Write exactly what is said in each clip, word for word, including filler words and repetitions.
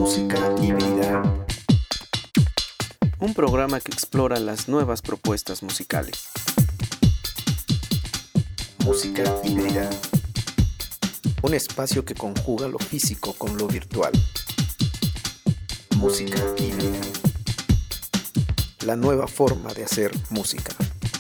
Música híbrida. Un programa que explora las nuevas propuestas musicales. Música híbrida. Un espacio que conjuga lo físico con lo virtual. Música híbrida. La nueva forma de hacer música.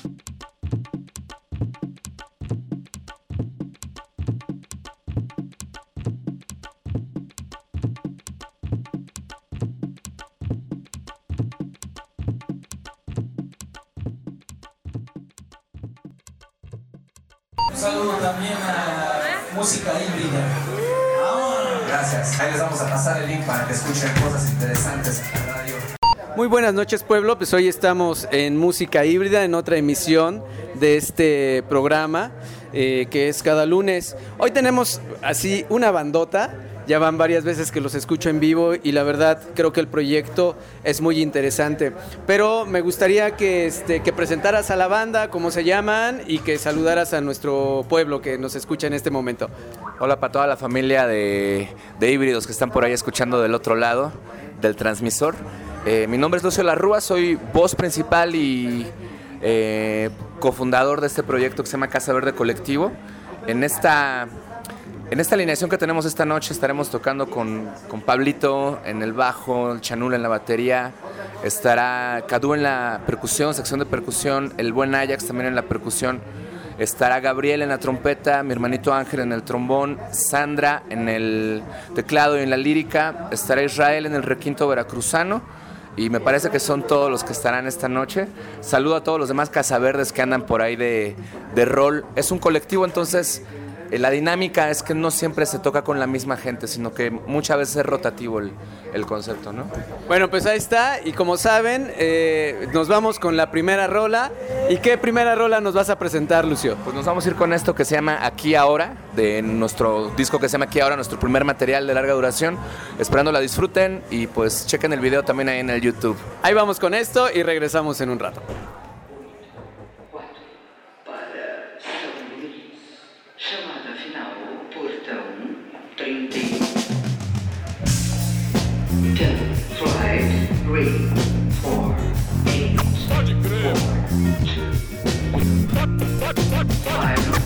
Un saludo también a Música Híbrida. Gracias. Ahí les vamos a pasar el link para que escuchen cosas interesantes en la radio. Muy buenas noches, pueblo. Pues hoy estamos en Música Híbrida, en otra emisión de este programa eh, que es cada lunes. Hoy tenemos así una bandota. Ya van varias veces que los escucho en vivo y la verdad creo que el proyecto es muy interesante. Pero me gustaría que, este, que presentaras a la banda, cómo se llaman, y que saludaras a nuestro pueblo que nos escucha en este momento. Hola para toda la familia de, de híbridos que están por ahí escuchando del otro lado del transmisor. Eh, mi nombre es Lucio Larrúa, soy voz principal y eh, cofundador de este proyecto que se llama Casa Verde Colectivo. En esta... En esta alineación que tenemos esta noche estaremos tocando con, con Pablito en el bajo, el Chanul en la batería, estará Cadu en la percusión, sección de percusión, el buen Ajax también en la percusión, estará Gabriel en la trompeta, mi hermanito Ángel en el trombón, Sandra en el teclado y en la lírica, estará Israel en el requinto veracruzano y me parece que son todos los que estarán esta noche. Saludo a todos los demás casaverdes que andan por ahí de, de rol. Es un colectivo, entonces... La dinámica es que no siempre se toca con la misma gente, sino que muchas veces es rotativo el, el concepto, ¿no? Bueno, pues ahí está, y como saben, eh, nos vamos con la primera rola. ¿Y qué primera rola nos vas a presentar, Lucio? Pues nos vamos a ir con esto que se llama Aquí Ahora, de nuestro disco que se llama Aquí Ahora, nuestro primer material de larga duración. Esperando la disfruten y pues chequen el video también ahí en el YouTube. Ahí vamos con esto y regresamos en un rato. Three, four, eight, four, two, five,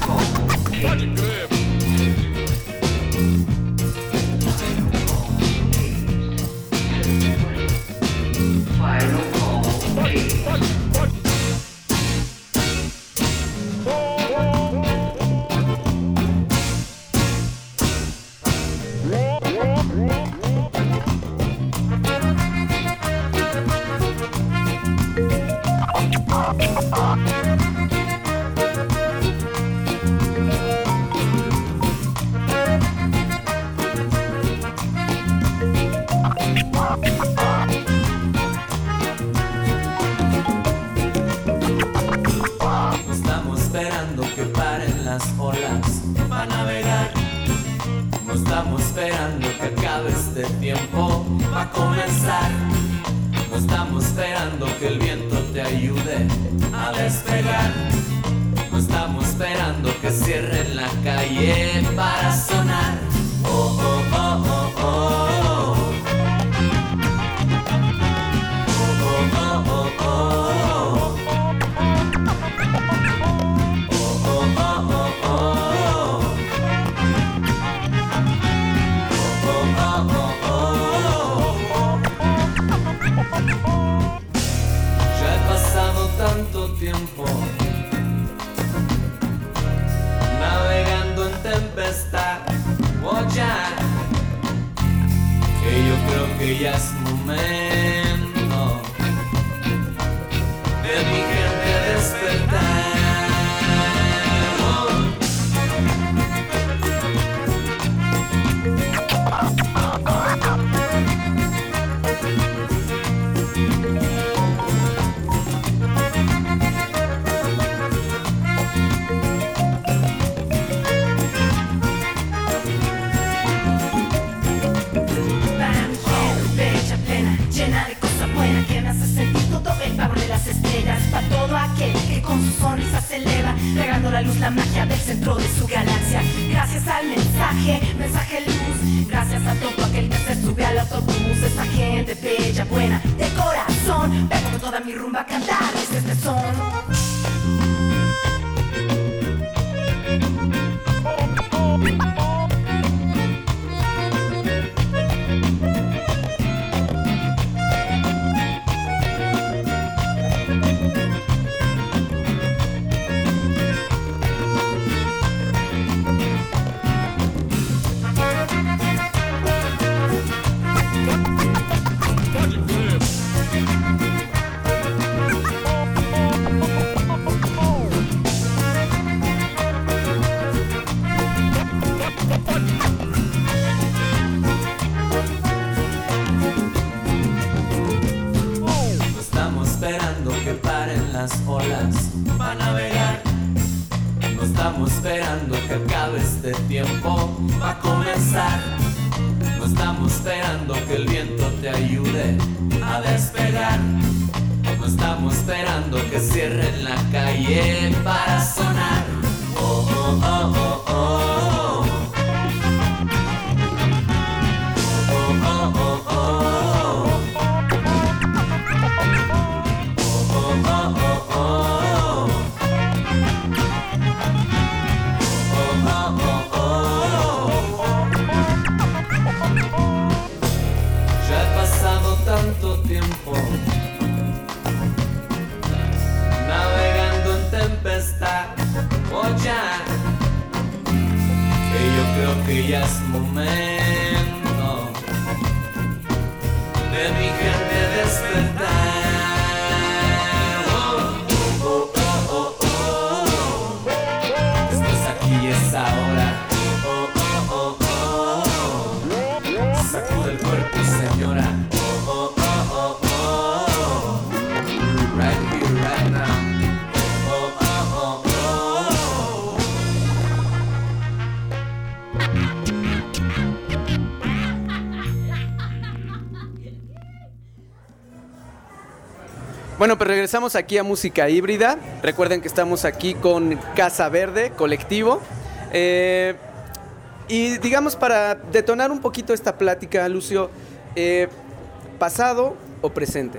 Estamos esperando que paren las olas para navegar. No estamos esperando que acabe este tiempo para comenzar. No estamos esperando que el viento te ayude a despegar. No estamos esperando que cierren la calle para sonar. Oh, oh, oh, oh, oh. Tiempo navegando en tempestad, oh ya, que yo creo que ya es momento de mi gente despertar. Bam, becha plena, la magia del centro de su galaxia. Gracias al mensaje, mensaje luz. Gracias a todo aquel que se sube al autobús. Esta gente bella, buena, de corazón. Vengo con toda mi rumba a cantarles este son. Olas para navegar. No estamos esperando que acabe este tiempo, va a comenzar. No estamos esperando que el viento te ayude a despegar. No estamos esperando que cierren la calle para sonar. Oh, oh, oh, oh, oh. Oh, oh, oh, oh. Tanto tiempo navegando en tempestad, oh ya, que yo creo que ya es momento de mi gente despertar. Oh, oh, oh, oh, oh. Esto es aquí y es ahora. Oh, oh, oh, oh. Sacude el cuerpo, señora. Bueno, pues regresamos aquí a Música Híbrida. Recuerden que estamos aquí con Casa Verde, colectivo. Eh, y digamos, para detonar un poquito esta plática, Lucio, eh, ¿pasado o presente?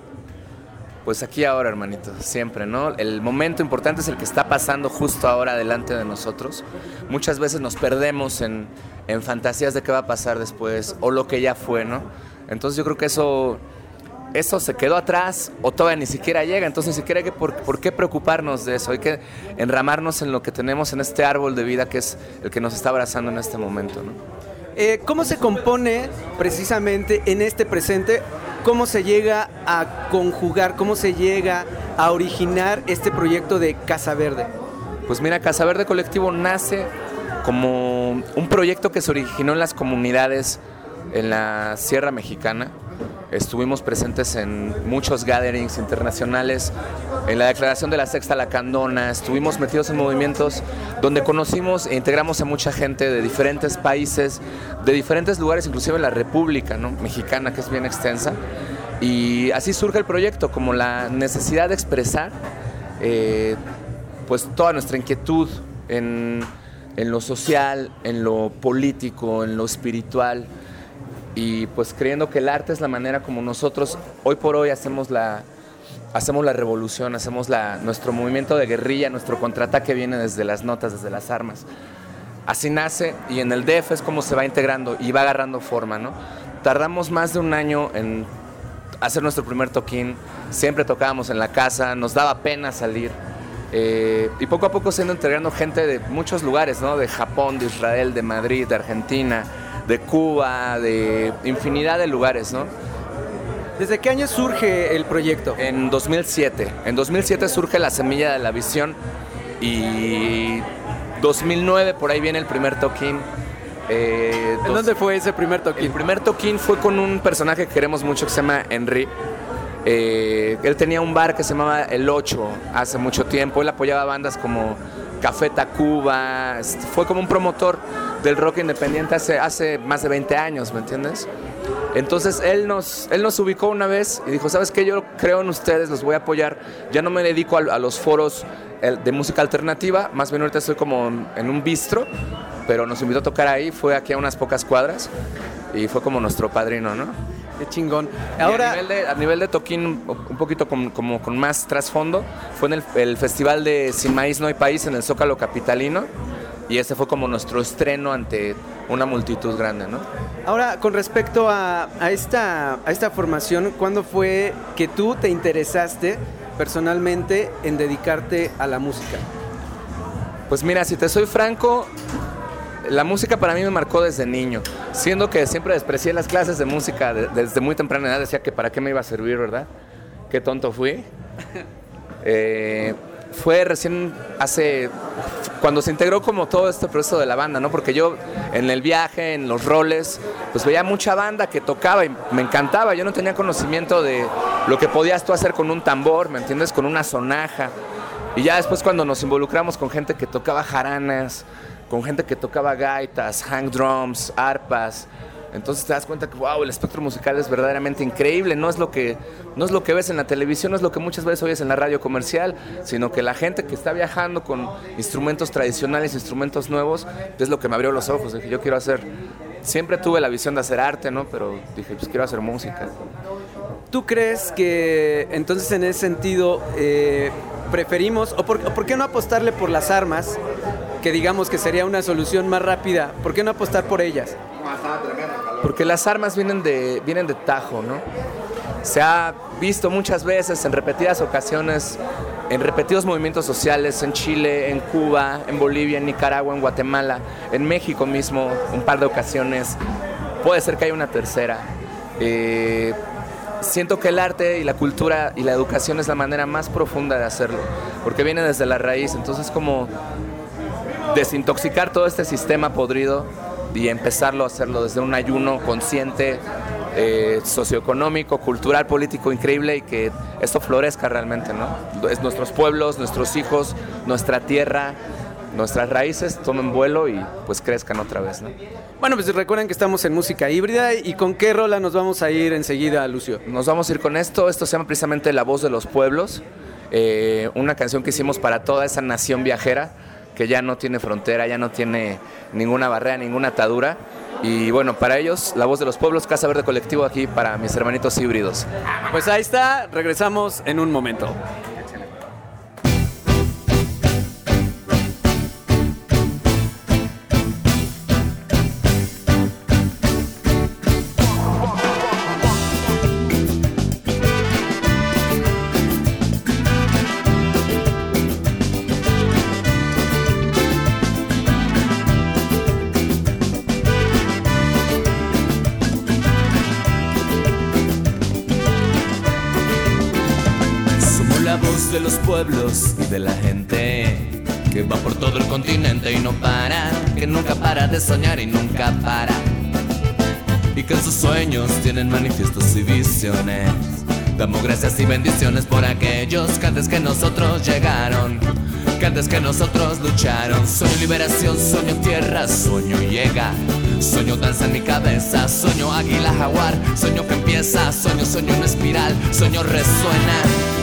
Pues aquí ahora, hermanito, siempre, ¿no? El momento importante es el que está pasando justo ahora delante de nosotros. Muchas veces nos perdemos en, en fantasías de qué va a pasar después o lo que ya fue, ¿no? Entonces yo creo que eso... Eso se quedó atrás o todavía ni siquiera llega, entonces ni siquiera hay que por, por qué preocuparnos de eso, hay que enramarnos en lo que tenemos en este árbol de vida que es el que nos está abrazando en este momento, ¿no? Eh, ¿Cómo se compone precisamente en este presente? ¿Cómo se llega a conjugar, cómo se llega a originar este proyecto de Casa Verde? Pues mira, Casa Verde Colectivo nace como un proyecto que se originó en las comunidades en la Sierra Mexicana. Estuvimos presentes en muchos gatherings internacionales, en la declaración de la Sexta Lacandona, estuvimos metidos en movimientos donde conocimos e integramos a mucha gente de diferentes países, de diferentes lugares, inclusive en la República, ¿no? Mexicana, que es bien extensa. Y así surge el proyecto, como la necesidad de expresar eh, pues toda nuestra inquietud en, en lo social, en lo político, en lo espiritual. Y pues creyendo que el arte es la manera como nosotros hoy por hoy hacemos la, hacemos la revolución, hacemos la, nuestro movimiento de guerrilla, nuestro contraataque viene desde las notas, desde las armas. Así nace y en el D F es como se va integrando y va agarrando forma, ¿no? Tardamos más de un año en hacer nuestro primer toquín, siempre tocábamos en la casa, nos daba pena salir. Eh, y poco a poco se ha ido integrando gente de muchos lugares, ¿no? De Japón, de Israel, de Madrid, de Argentina, de Cuba, de infinidad de lugares, ¿no? ¿Desde qué año surge el proyecto? En dos mil siete. En dos mil siete surge la semilla de la visión y dos mil nueve por ahí viene el primer toquín. Eh, ¿En dos... dónde fue ese primer toquín? El primer toquín fue con un personaje que queremos mucho que se llama Henry. Eh, él tenía un bar que se llamaba El Ocho hace mucho tiempo. Él apoyaba bandas como Café Tacuba, fue como un promotor del rock independiente hace, hace más de veinte años, ¿me entiendes? Entonces él nos, él nos ubicó una vez y dijo, ¿sabes qué? Yo creo en ustedes, los voy a apoyar. Ya no me dedico a, a los foros de música alternativa, más bien ahorita estoy como en un bistro, pero nos invitó a tocar ahí, fue aquí a unas pocas cuadras y fue como nuestro padrino, ¿no? Qué chingón. Ahora, a nivel de, a nivel de toquín, un poquito con, como con más trasfondo, fue en el, el festival de Sin Maíz No Hay País en el Zócalo Capitalino. Y ese fue como nuestro estreno ante una multitud grande, ¿no? Ahora, con respecto a, a, esta, a esta formación, ¿cuándo fue que tú te interesaste personalmente en dedicarte a la música? Pues mira, si te soy franco, la música para mí me marcó desde niño. Siendo que siempre desprecié las clases de música de, desde muy temprana edad, decía que para qué me iba a servir, ¿verdad? Qué tonto fui. Eh... Fue recién hace, cuando se integró como todo este proceso de la banda, ¿no? Porque yo en el viaje, en los roles, pues veía mucha banda que tocaba y me encantaba. Yo no tenía conocimiento de lo que podías tú hacer con un tambor, ¿me entiendes? Con una sonaja. Y ya después cuando nos involucramos con gente que tocaba jaranas, con gente que tocaba gaitas, hang drums, arpas, entonces te das cuenta que wow, el espectro musical es verdaderamente increíble. No es lo que, no es lo que ves en la televisión, no es lo que muchas veces oyes en la radio comercial, sino que la gente que está viajando con instrumentos tradicionales, instrumentos nuevos, es lo que me abrió los ojos. Dije, yo quiero hacer, siempre tuve la visión de hacer arte, ¿no? Pero dije, pues quiero hacer música. ¿Tú crees que entonces en ese sentido eh, preferimos, o por, o por qué no apostarle por las armas, que digamos que sería una solución más rápida? ¿Por qué no apostar por ellas? Porque las armas vienen de, vienen de tajo, ¿no? Se ha visto muchas veces, en repetidas ocasiones, en repetidos movimientos sociales, en Chile, en Cuba, en Bolivia, en Nicaragua, en Guatemala, en México mismo, un par de ocasiones. Puede ser que haya una tercera. Eh, siento que el arte y la cultura y la educación es la manera más profunda de hacerlo, porque viene desde la raíz. Entonces, como desintoxicar todo este sistema podrido y empezarlo a hacerlo desde un ayuno consciente, eh, socioeconómico, cultural, político increíble, y que esto florezca realmente, ¿no? Es nuestros pueblos, nuestros hijos, nuestra tierra, nuestras raíces tomen vuelo y pues crezcan otra vez, ¿no? Bueno, pues recuerden que estamos en Música Híbrida. ¿Y con qué rola nos vamos a ir enseguida, Lucio? Nos vamos a ir con esto. Esto se llama precisamente La Voz de los Pueblos, eh, una canción que hicimos para toda esa nación viajera que ya no tiene frontera, ya no tiene ninguna barrera, ninguna atadura. Y bueno, para ellos, La Voz de los Pueblos, Casa Verde Colectivo, aquí para mis hermanitos híbridos. Pues ahí está, regresamos en un momento. De los pueblos y de la gente que va por todo el continente y no para, que nunca para de soñar y nunca para, y que en sus sueños tienen manifiestos y visiones. Damos gracias y bendiciones por aquellos que antes que nosotros llegaron, que antes que nosotros lucharon. Sueño liberación, sueño tierra, sueño llega, sueño danza en mi cabeza, sueño águila jaguar, sueño que empieza, sueño, sueño en espiral, sueño resuena.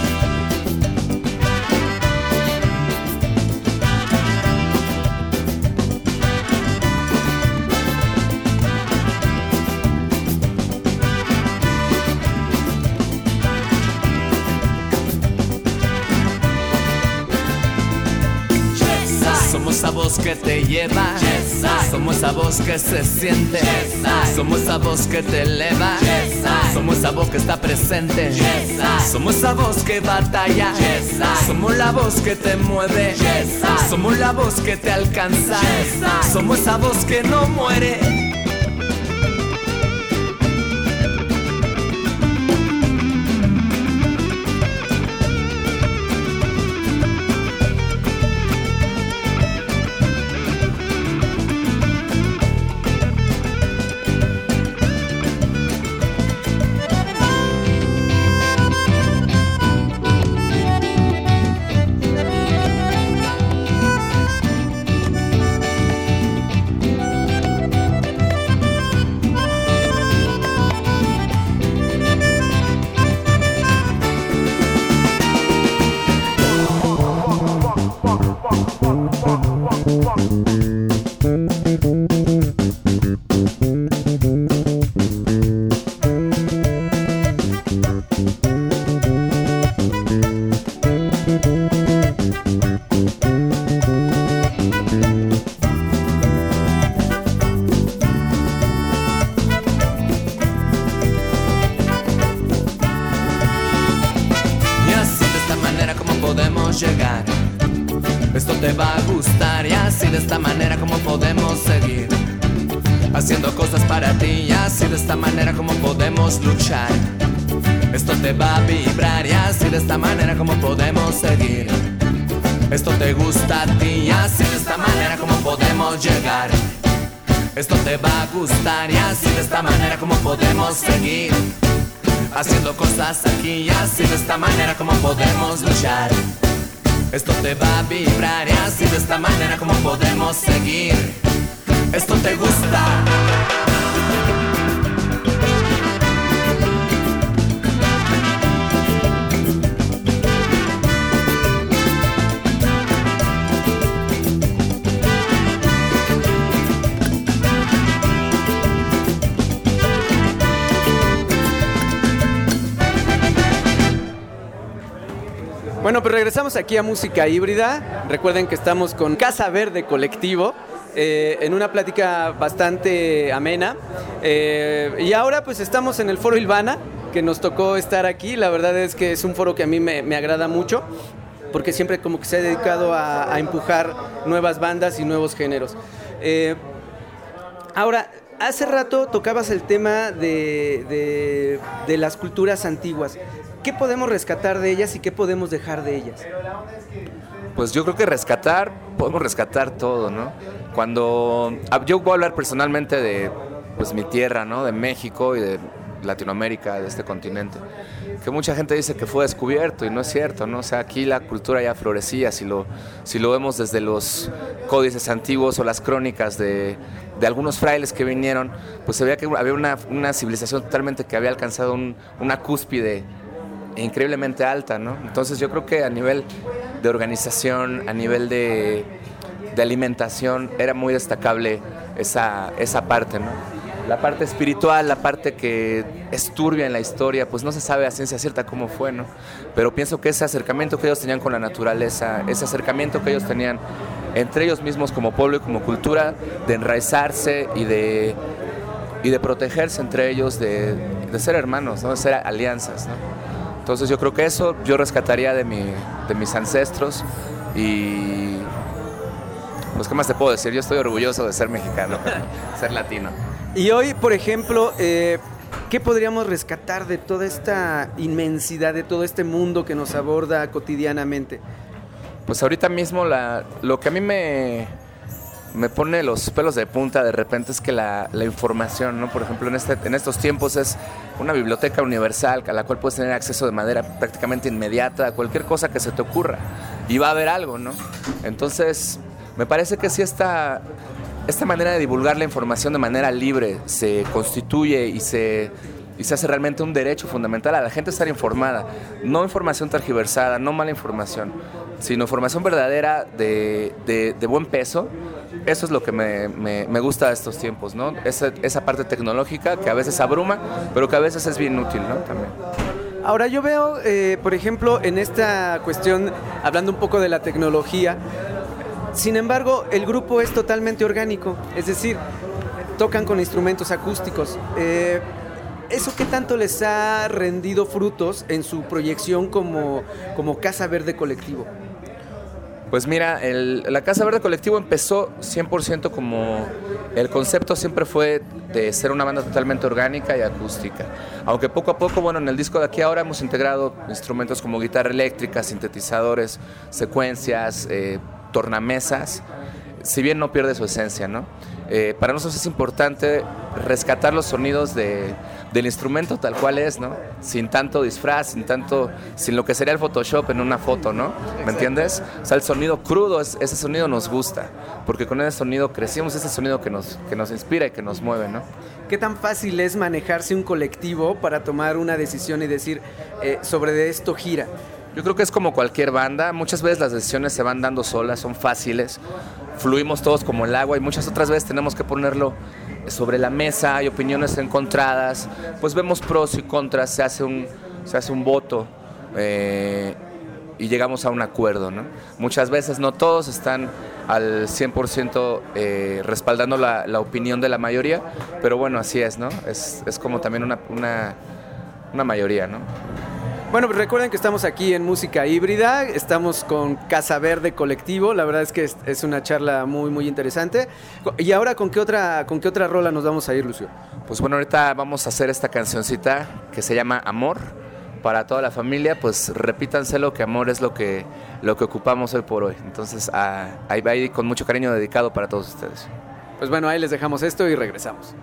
Somos esa voz que te lleva, yes, somos esa voz que se siente, yes, somos esa voz que te eleva, yes, somos esa voz que está presente, yes, somos esa voz que batalla, yes, somos la voz que te mueve, yes, somos la voz que te alcanza, yes, somos esa voz que no muere. esta manera como podemos seguir haciendo cosas para ti, y así de esta manera como podemos luchar. Esto te va a vibrar, y así de esta manera como podemos seguir. Esto te gusta a ti, y así de esta manera como podemos llegar. Esto te va a gustar, y así de esta manera como podemos seguir haciendo cosas aquí, y así de esta manera como podemos luchar. Esto te va a vibrar, y así de esta manera como podemos seguir. Esto te gusta. Bueno, pues regresamos aquí a Música Híbrida. Recuerden que estamos con Casa Verde Colectivo, eh, en una plática bastante amena. Eh, y ahora pues estamos en el Foro Ilvana, que nos tocó estar aquí. La verdad es que es un foro que a mí me, me agrada mucho, porque siempre como que se ha dedicado a, a empujar nuevas bandas y nuevos géneros. Eh, ahora, hace rato tocabas el tema de, de, de las culturas antiguas. ¿Qué podemos rescatar de ellas y qué podemos dejar de ellas? Pues yo creo que rescatar, podemos rescatar todo, ¿no? Cuando, yo voy a hablar personalmente de pues, mi tierra, ¿no? De México y de Latinoamérica, de este continente, que mucha gente dice que fue descubierto y no es cierto, ¿no? O sea, aquí la cultura ya florecía, si lo, si lo vemos desde los códices antiguos o las crónicas de, de algunos frailes que vinieron, pues se veía que había una, una civilización totalmente que había alcanzado un, una cúspide increíblemente alta, ¿no? Entonces yo creo que a nivel de organización, a nivel de, de alimentación, era muy destacable esa, esa parte, ¿no? La parte espiritual, la parte que es turbia en la historia, pues no se sabe a ciencia cierta cómo fue, ¿no? Pero pienso que ese acercamiento que ellos tenían con la naturaleza, ese acercamiento que ellos tenían entre ellos mismos como pueblo y como cultura, de enraizarse y de, y de protegerse entre ellos, de, de ser hermanos, ¿no? De ser alianzas, ¿no? Entonces yo creo que eso yo rescataría de, mi, de mis ancestros y pues qué más te puedo decir, yo estoy orgulloso de ser mexicano, ser latino. Y hoy, por ejemplo, eh, ¿qué podríamos rescatar de toda esta inmensidad, de todo este mundo que nos aborda cotidianamente? Pues ahorita mismo la, lo que a mí me, me pone los pelos de punta de repente es que la, la información, ¿no? Por ejemplo, en, este, en estos tiempos es una biblioteca universal a la cual puedes tener acceso de manera prácticamente inmediata a cualquier cosa que se te ocurra y va a haber algo, ¿no? Entonces, me parece que si esta, esta manera de divulgar la información de manera libre se constituye y se... y se hace realmente un derecho fundamental a la gente estar informada, no información tergiversada, no mala información, sino información verdadera de, de, de buen peso. Eso es lo que me, me, me gusta de estos tiempos, ¿no? Esa, esa parte tecnológica que a veces abruma, pero que a veces es bien útil, ¿no? También. Ahora yo veo, eh, por ejemplo, en esta cuestión, hablando un poco de la tecnología, sin embargo, el grupo es totalmente orgánico, es decir, tocan con instrumentos acústicos. Eh, ¿Eso qué tanto les ha rendido frutos en su proyección como, como Casa Verde Colectivo? Pues mira, el, la Casa Verde Colectivo empezó cien por ciento como... El concepto siempre fue de ser una banda totalmente orgánica y acústica. Aunque poco a poco, bueno, en el disco de aquí ahora hemos integrado instrumentos como guitarra eléctrica, sintetizadores, secuencias, eh, tornamesas, si bien no pierde su esencia, ¿no? Eh, para nosotros es importante rescatar los sonidos de, del instrumento tal cual es, ¿no? Sin tanto disfraz, sin tanto, sin lo que sería el Photoshop en una foto, ¿no? ¿Me entiendes? O sea, el sonido crudo, es, ese sonido nos gusta, porque con ese sonido crecimos, ese sonido que nos, que nos inspira y que nos mueve, ¿no? ¿Qué tan fácil es manejarse un colectivo para tomar una decisión y decir, eh, sobre de esto gira? Yo creo que es como cualquier banda, muchas veces las decisiones se van dando solas, son fáciles, fluimos todos como el agua y muchas otras veces tenemos que ponerlo sobre la mesa, hay opiniones encontradas, pues vemos pros y contras, se hace un, se hace un voto eh, y llegamos a un acuerdo, ¿no? Muchas veces no todos están al cien por ciento eh, respaldando la, la opinión de la mayoría, pero bueno, así es, ¿no? Es, es como también una, una, una mayoría, ¿no? Bueno, pues recuerden que estamos aquí en Música Híbrida, estamos con Casa Verde Colectivo, la verdad es que es, es una charla muy, muy interesante. Y ahora, ¿con qué otra, con qué otra rola nos vamos a ir, Lucio? Pues bueno, ahorita vamos a hacer esta cancioncita que se llama Amor, para toda la familia. Pues repítanselo, que amor es lo que, lo que ocupamos hoy por hoy. Entonces, ah, ahí va ahí con mucho cariño dedicado para todos ustedes. Pues bueno, ahí les dejamos esto y regresamos.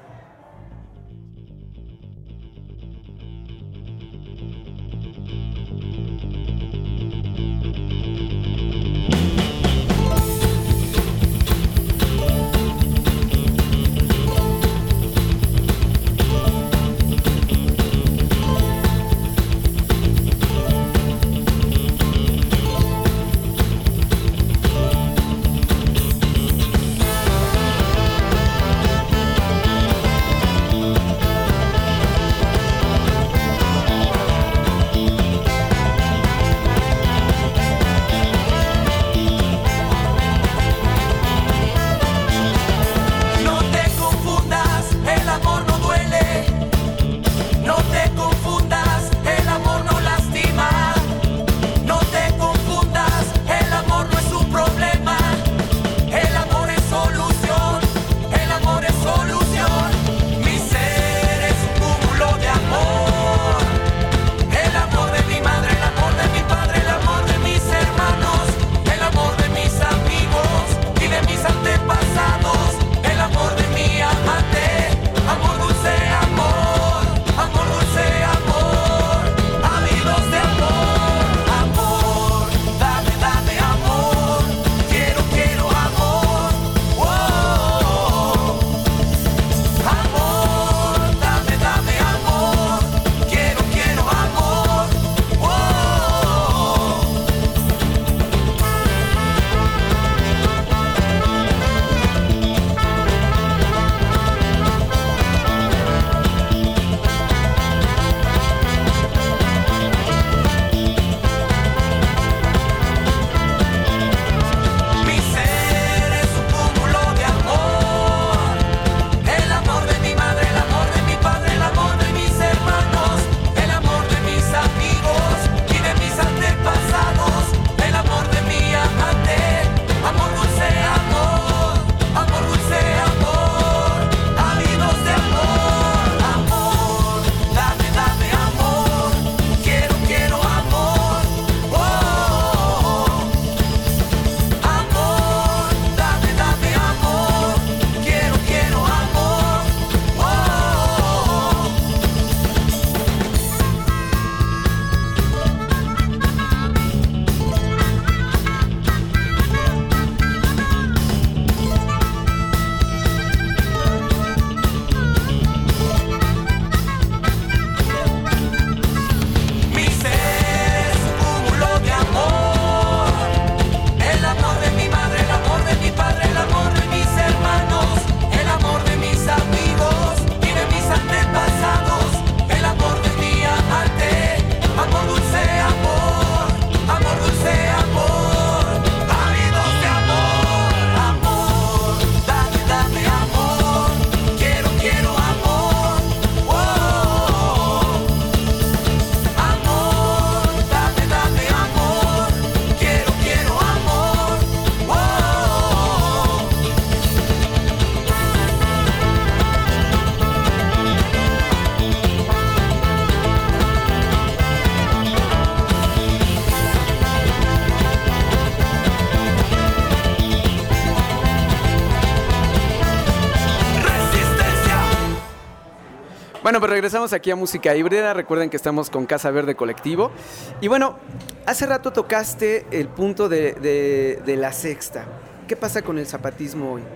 Bueno, pues regresamos aquí a Música Híbrida. Recuerden que estamos con Casa Verde Colectivo. Y bueno, hace rato tocaste el punto de, de, de la sexta. ¿Qué pasa con el zapatismo hoy?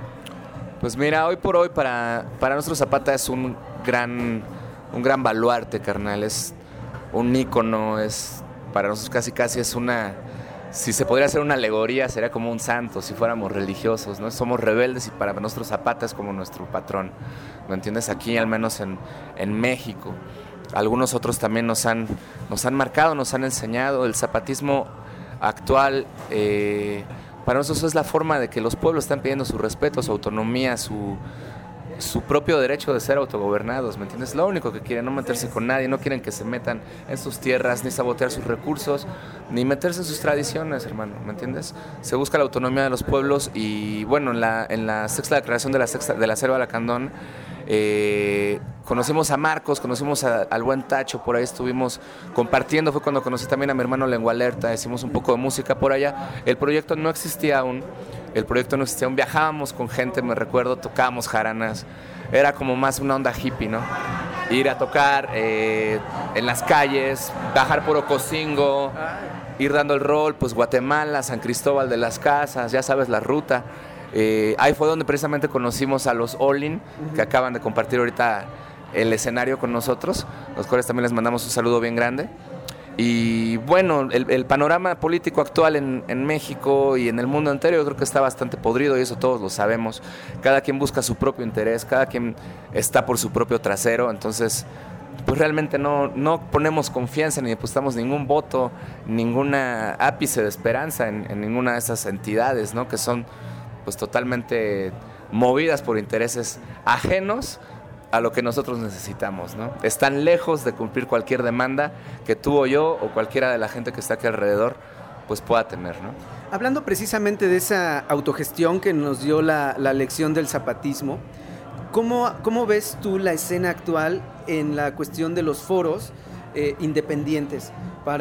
Pues mira, hoy por hoy para, para nosotros Zapata es un gran, un gran baluarte, carnal. Es un ícono, es, para nosotros casi casi es una... Si se podría hacer una alegoría, sería como un santo, si fuéramos religiosos, ¿no? Somos rebeldes y para nosotros Zapata es como nuestro patrón, ¿me entiendes? Aquí, al menos en, en México. Algunos otros también nos han, nos han marcado, nos han enseñado. El zapatismo actual, eh, para nosotros es la forma de que los pueblos están pidiendo su respeto, su autonomía, su, su propio derecho de ser autogobernados, ¿me entiendes? Lo único que quieren, no meterse con nadie, no quieren que se metan en sus tierras, ni sabotear sus recursos, ni meterse en sus tradiciones, hermano, ¿me entiendes? Se busca la autonomía de los pueblos y, bueno, en la, en la sexta declaración de la, sexta, de la Selva Lacandón, eh, conocimos a Marcos, conocimos a, al buen Tacho, por ahí estuvimos compartiendo, fue cuando conocí también a mi hermano Lengua Alerta, hicimos un poco de música por allá, el proyecto no existía aún, el proyecto no existía aún, viajábamos con gente, me recuerdo, tocábamos jaranas, era como más una onda hippie, ¿no? Ir a tocar eh, en las calles, bajar por Ocosingo, ir dando el rol, pues Guatemala, San Cristóbal de las Casas, ya sabes la ruta. Eh, ahí fue donde precisamente conocimos a los Olin, uh-huh. que acaban de compartir ahorita el escenario con nosotros, los cuales también les mandamos un saludo bien grande. Y bueno, el, el panorama político actual en, en México y en el mundo entero yo creo que está bastante podrido y eso todos lo sabemos. Cada quien busca su propio interés, cada quien está por su propio trasero, entonces pues realmente no, no ponemos confianza ni depositamos ningún voto, ninguna ápice de esperanza en, en ninguna de esas entidades, ¿no? Que son pues totalmente movidas por intereses ajenos a lo que nosotros necesitamos, ¿no? Están lejos de cumplir cualquier demanda que tú o yo o cualquiera de la gente que está aquí alrededor pues pueda tener, ¿no? Hablando precisamente de esa autogestión que nos dio la, la lección del zapatismo, ¿cómo, cómo ves tú la escena actual en la cuestión de los foros eh, independientes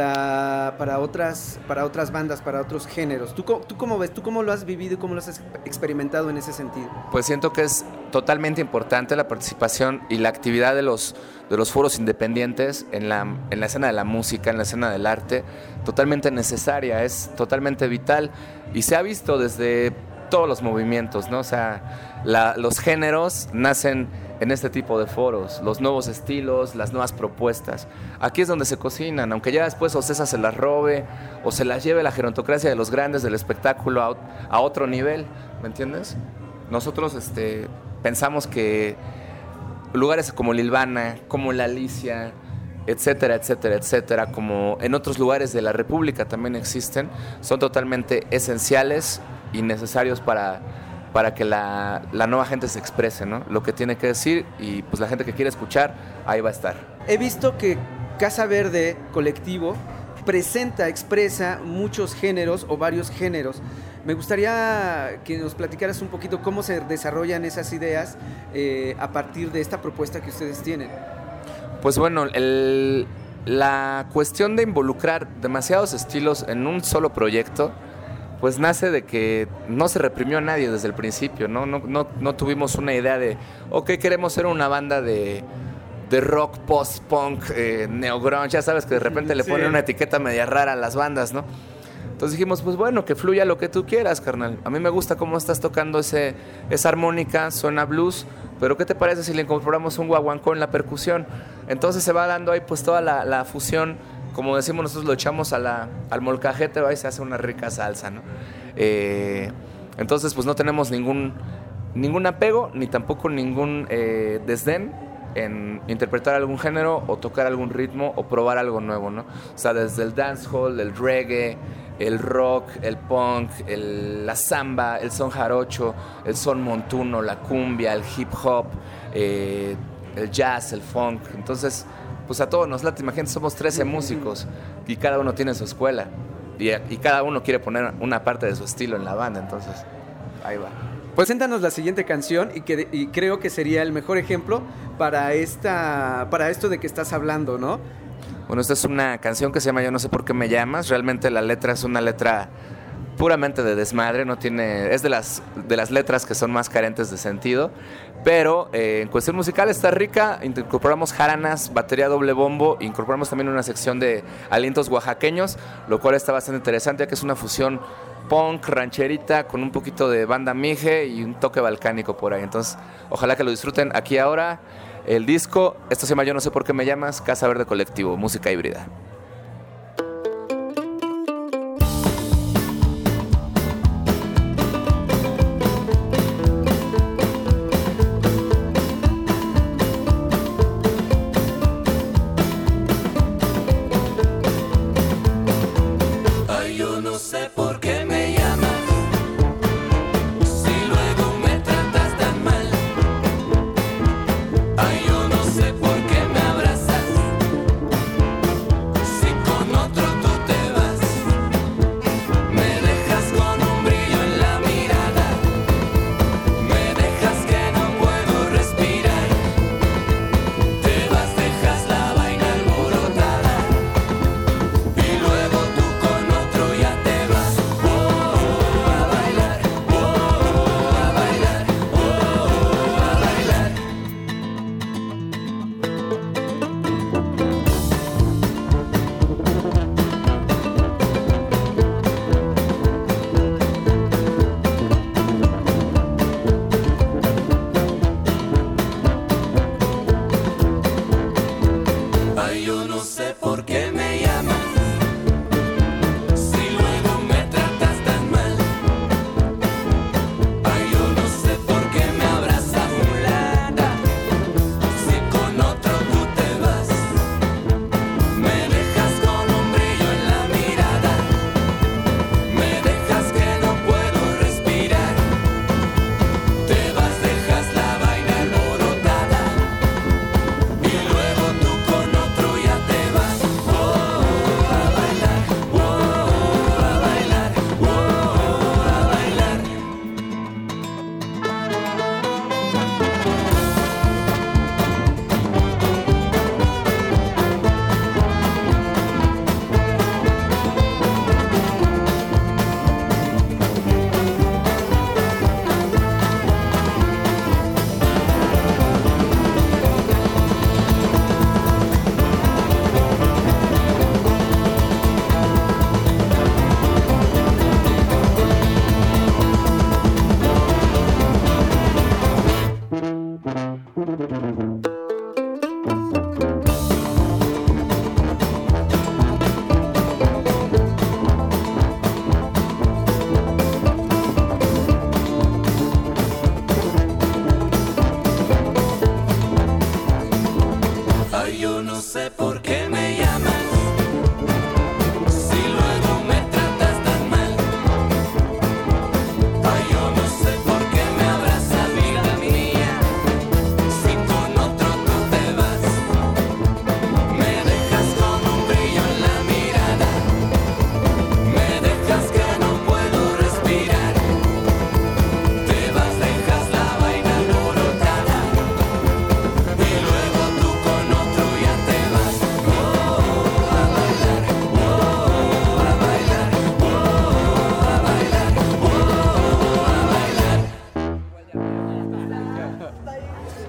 para, para, otras, para otras bandas, para otros géneros? ¿Tú, ¿Tú cómo ves? ¿Tú cómo lo has vivido y cómo lo has experimentado en ese sentido? Pues siento que es totalmente importante la participación y la actividad de los, de los foros independientes en la, en la escena de la música, en la escena del arte, totalmente necesaria, es totalmente vital y se ha visto desde todos los movimientos, ¿no? O sea, la, los géneros nacen en este tipo de foros, los nuevos estilos, las nuevas propuestas. Aquí es donde se cocinan, aunque ya después Ocesa se las robe o se las lleve la gerontocracia de los grandes del espectáculo a, a otro nivel, ¿me entiendes? Nosotros este, pensamos que lugares como Lilvana, como La Alicia, etcétera, etcétera, etcétera, como en otros lugares de la República también existen, son totalmente esenciales y necesarios para, para que la, la nueva gente se exprese, ¿no? Lo que tiene que decir y pues la gente que quiere escuchar, ahí va a estar. He visto que Casa Verde Colectivo presenta, expresa muchos géneros o varios géneros. Me gustaría que nos platicaras un poquito cómo se desarrollan esas ideas eh, a partir de esta propuesta que ustedes tienen. Pues bueno, el, la cuestión de involucrar demasiados estilos en un solo proyecto pues nace de que no se reprimió a nadie desde el principio, ¿no? No, no, no tuvimos una idea de, ok, queremos ser una banda de, de rock, post-punk, eh, neo-grunge, ya sabes que de repente le ponen sí. una etiqueta media rara a las bandas, ¿no? Entonces dijimos, pues bueno, que fluya lo que tú quieras, carnal. A mí me gusta cómo estás tocando ese, esa armónica, suena blues, pero ¿qué te parece si le incorporamos un guaguancó en la percusión? Entonces se va dando ahí pues toda la, la fusión. Como decimos nosotros, lo echamos a la, al molcajete, ¿va? Y se hace una rica salsa, ¿no? Eh, entonces, pues no tenemos ningún, ningún apego, ni tampoco ningún eh, desdén en interpretar algún género, o tocar algún ritmo, o probar algo nuevo, ¿no? O sea, desde el dancehall, el reggae, el rock, el punk, el, la samba, el son jarocho, el son montuno, la cumbia, el hip hop, eh, el jazz, el funk. Entonces, pues a todos nos late, imagínate, somos trece músicos y cada uno tiene su escuela y, y cada uno quiere poner una parte de su estilo en la banda, entonces ahí va. Pues preséntanos la siguiente canción y, que, y creo que sería el mejor ejemplo para, esta, para esto de que estás hablando, ¿no? Bueno, esta es una canción que se llama Yo no sé por qué me llamas, realmente la letra es una letra puramente de desmadre, no tiene, es de las, de las letras que son más carentes de sentido, pero eh, en cuestión musical está rica, incorporamos jaranas, batería doble bombo, incorporamos también una sección de alientos oaxaqueños, lo cual está bastante interesante, ya que es una fusión punk, rancherita, con un poquito de banda mije y un toque balcánico por ahí, entonces ojalá que lo disfruten aquí ahora, el disco, esto se llama Yo no sé por qué me llamas, Casa Verde Colectivo, música híbrida.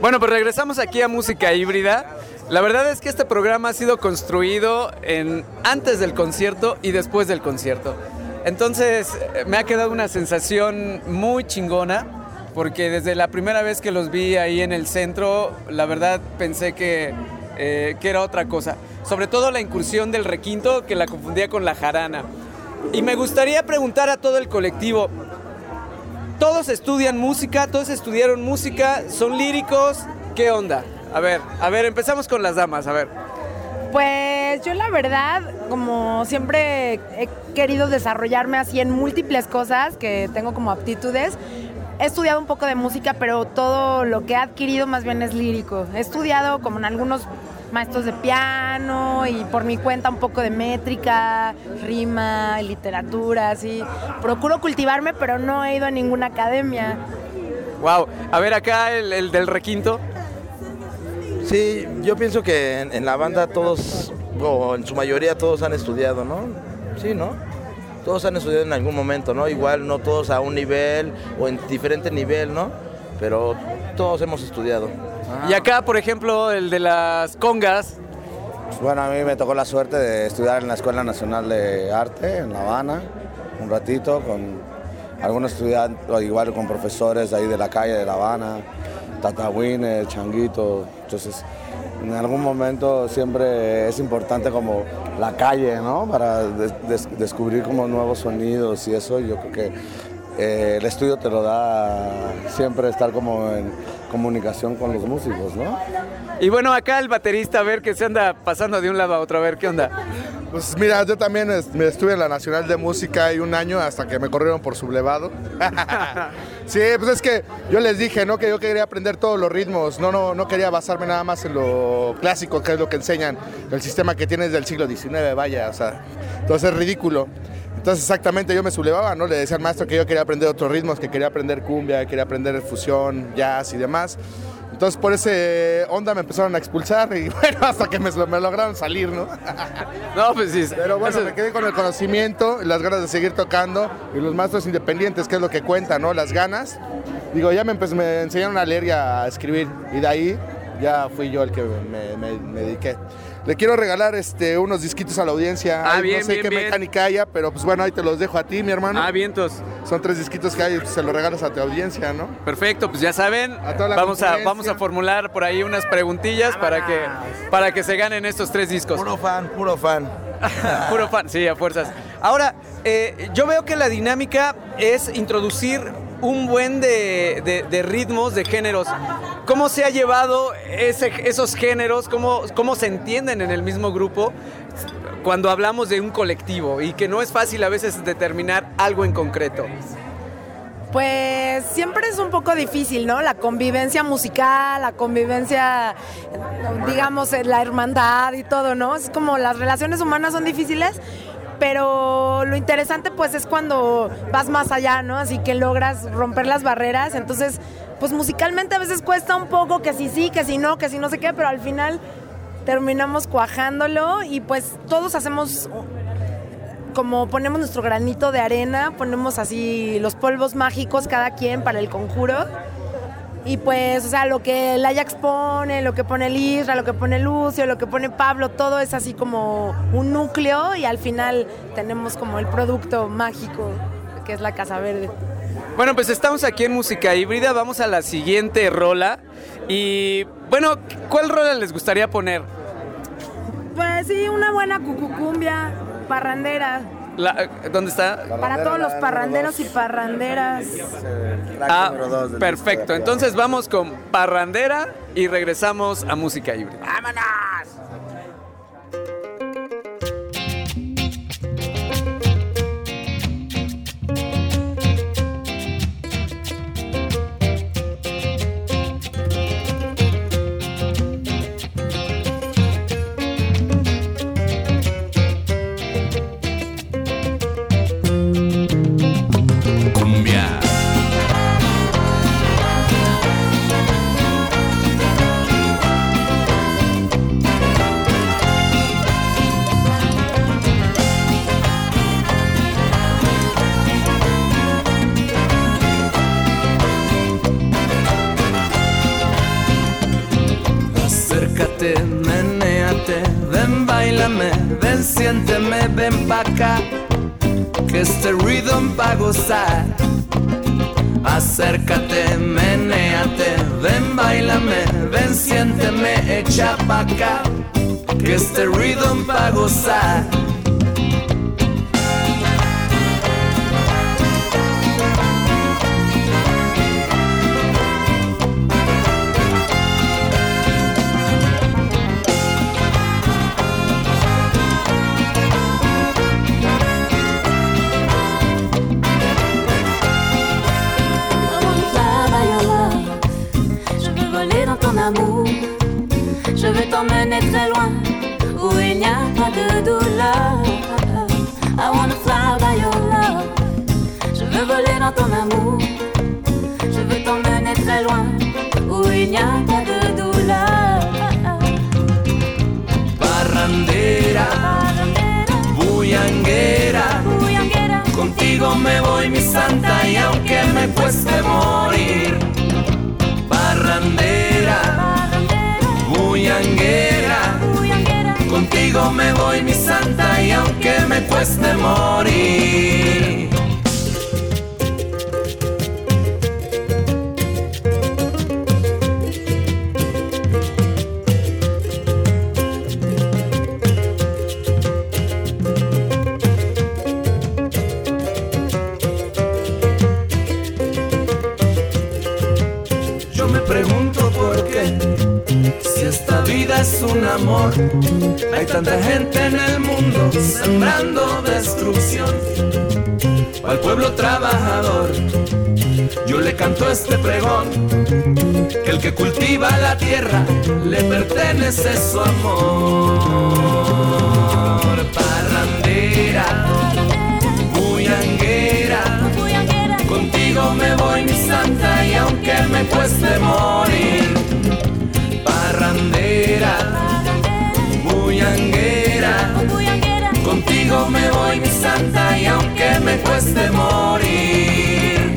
Bueno, pues regresamos aquí a Música Híbrida. La verdad es que este programa ha sido construido en antes del concierto y después del concierto. Entonces me ha quedado una sensación muy chingona, porque desde la primera vez que los vi ahí en el centro, la verdad pensé que, eh, que era otra cosa. Sobre todo la incursión del requinto, que la confundía con la jarana. Y me gustaría preguntar a todo el colectivo, ¿todos estudian música? ¿Todos estudiaron música? ¿Son líricos? ¿Qué onda? A ver, a ver, empezamos con las damas, a ver. Pues yo la verdad, como siempre he querido desarrollarme así en múltiples cosas, que tengo como aptitudes, he estudiado un poco de música, pero todo lo que he adquirido más bien es lírico. He estudiado como en algunos maestros de piano y por mi cuenta un poco de métrica, rima, literatura, así. Procuro cultivarme, pero no he ido a ninguna academia. Wow, a ver acá el, el del requinto. Sí, yo pienso que en, en la banda todos, o en su mayoría todos han estudiado, ¿no? Sí, ¿no? Todos han estudiado en algún momento, ¿no? Igual no todos a un nivel o en diferente nivel, ¿no? Pero todos hemos estudiado. Ah. Y acá, por ejemplo, el de las congas. Bueno, a mí me tocó la suerte de estudiar en la Escuela Nacional de Arte en La Habana, un ratito, con algunos estudiantes, igual con profesores de ahí de la calle de La Habana, Tatahuine, Changuito. Entonces, en algún momento siempre es importante como la calle, ¿no? Para des- des- descubrir como nuevos sonidos y eso. Yo creo que eh, el estudio te lo da siempre estar como en comunicación con los músicos, ¿no? Y bueno, acá el baterista, a ver que se anda pasando de un lado a otro, a ver qué onda. Pues mira, yo también me estuve en la Nacional de Música y un año hasta que me corrieron por sublevado. Sí, pues es que yo les dije, ¿no? Que yo quería aprender todos los ritmos, no, no, no quería basarme nada más en lo clásico, que es lo que enseñan, el sistema que tienes del siglo diecinueve, vaya, o sea, entonces es ridículo. Entonces exactamente yo me sublevaba, ¿no? Le decía al maestro que yo quería aprender otros ritmos, que quería aprender cumbia, quería aprender fusión, jazz y demás. Entonces por ese onda me empezaron a expulsar y bueno, hasta que me, me lograron salir, ¿no? No, pues sí. Pero bueno, eso... me quedé con el conocimiento y las ganas de seguir tocando y los maestros independientes, que es lo que cuenta, ¿no? Las ganas. Digo, ya me, empecé, me enseñaron a leer y a escribir y de ahí ya fui yo el que me, me, me dediqué. Le quiero regalar este, unos disquitos a la audiencia. Ah, Ay, bien, no sé bien, qué bien. mecánica haya, pero pues bueno, ahí te los dejo a ti, mi hermano. Ah, vientos. Son tres disquitos que hay, pues, se los regalas a tu audiencia, ¿no? Perfecto, pues ya saben, A toda la vamos a, conferencia. vamos a formular por ahí unas preguntillas para que, para que se ganen estos tres discos. Puro fan, puro fan. Puro fan, sí, a fuerzas. Ahora, eh, yo veo que la dinámica es introducir un buen de, de, de ritmos, de géneros. ¿Cómo se ha llevado ese, esos géneros? ¿Cómo, ¿Cómo se entienden en el mismo grupo cuando hablamos de un colectivo? Y que no es fácil a veces determinar algo en concreto. Pues siempre es un poco difícil, ¿no? La convivencia musical, la convivencia, digamos, la hermandad y todo, ¿no? Es como las relaciones humanas son difíciles, pero lo interesante pues es cuando vas más allá, ¿no? Así que logras romper las barreras. Entonces, pues musicalmente a veces cuesta un poco, que si sí, que si no, que si no sé qué, pero al final terminamos cuajándolo y pues todos hacemos, como ponemos nuestro granito de arena, ponemos así los polvos mágicos cada quien para el conjuro. Y pues, o sea, lo que el Ajax pone, lo que pone el Isra, lo que pone Lucio, lo que pone Pablo, todo es así como un núcleo y al final tenemos como el producto mágico que es la Casa Verde. Bueno, pues estamos aquí en Música Híbrida, vamos a la siguiente rola. Y bueno, ¿cuál rola les gustaría poner? Pues sí, una buena cucucumbia, parrandera. La, ¿Dónde está? Para todos los parranderos y parranderas. Ah, perfecto. Entonces vamos con Parrandera y regresamos a Música Híbrida. ¡Vámonos! Cumbia. báilame, ven, siénteme, ven pa' acá, que este rhythm pa' gozar. Acércate, menéate, ven, báilame, ven, siénteme, echa pa' acá, que este rhythm pa' gozar. Amour, je veux t'emmener très loin où il n'y a pas de douleur. I wanna fly by your love. Je veux voler dans ton amour. Je veux t'emmener très loin où il n'y a pas de douleur. Parrandera, bullanguera, contigo me voy mi santa y aunque me cueste morir. Parrandera, bullanguera, contigo me voy mi santa y aunque me cueste morir. Pregunto por qué, si esta vida es un amor, hay tanta gente en el mundo sembrando destrucción. Al pueblo trabajador yo le canto este pregón, que el que cultiva la tierra le pertenece su amor. Parrandera, bullanguera, contigo me voy mi santa y aunque me cueste morir. Parrandera, bullanguera, contigo me voy mi santa y aunque me cueste morir.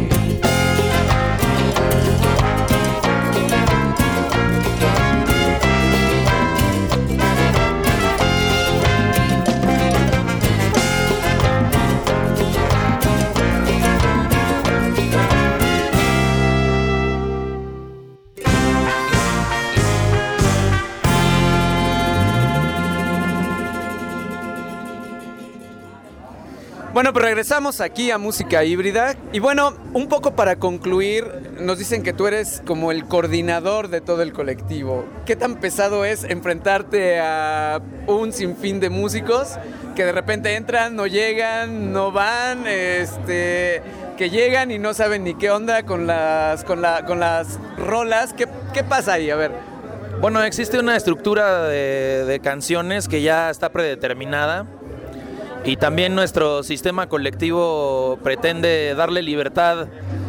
Bueno, pues regresamos aquí a Música Híbrida. Y bueno, un poco para concluir, nos dicen que tú eres como el coordinador de todo el colectivo. ¿Qué tan pesado es enfrentarte a un sinfín de músicos que de repente entran, no llegan, no van, este, que llegan y no saben ni qué onda con las, con la, con las rolas? ¿Qué, qué pasa ahí? A ver. Bueno, existe una estructura de, de canciones que ya está predeterminada. Y también nuestro sistema colectivo pretende darle libertad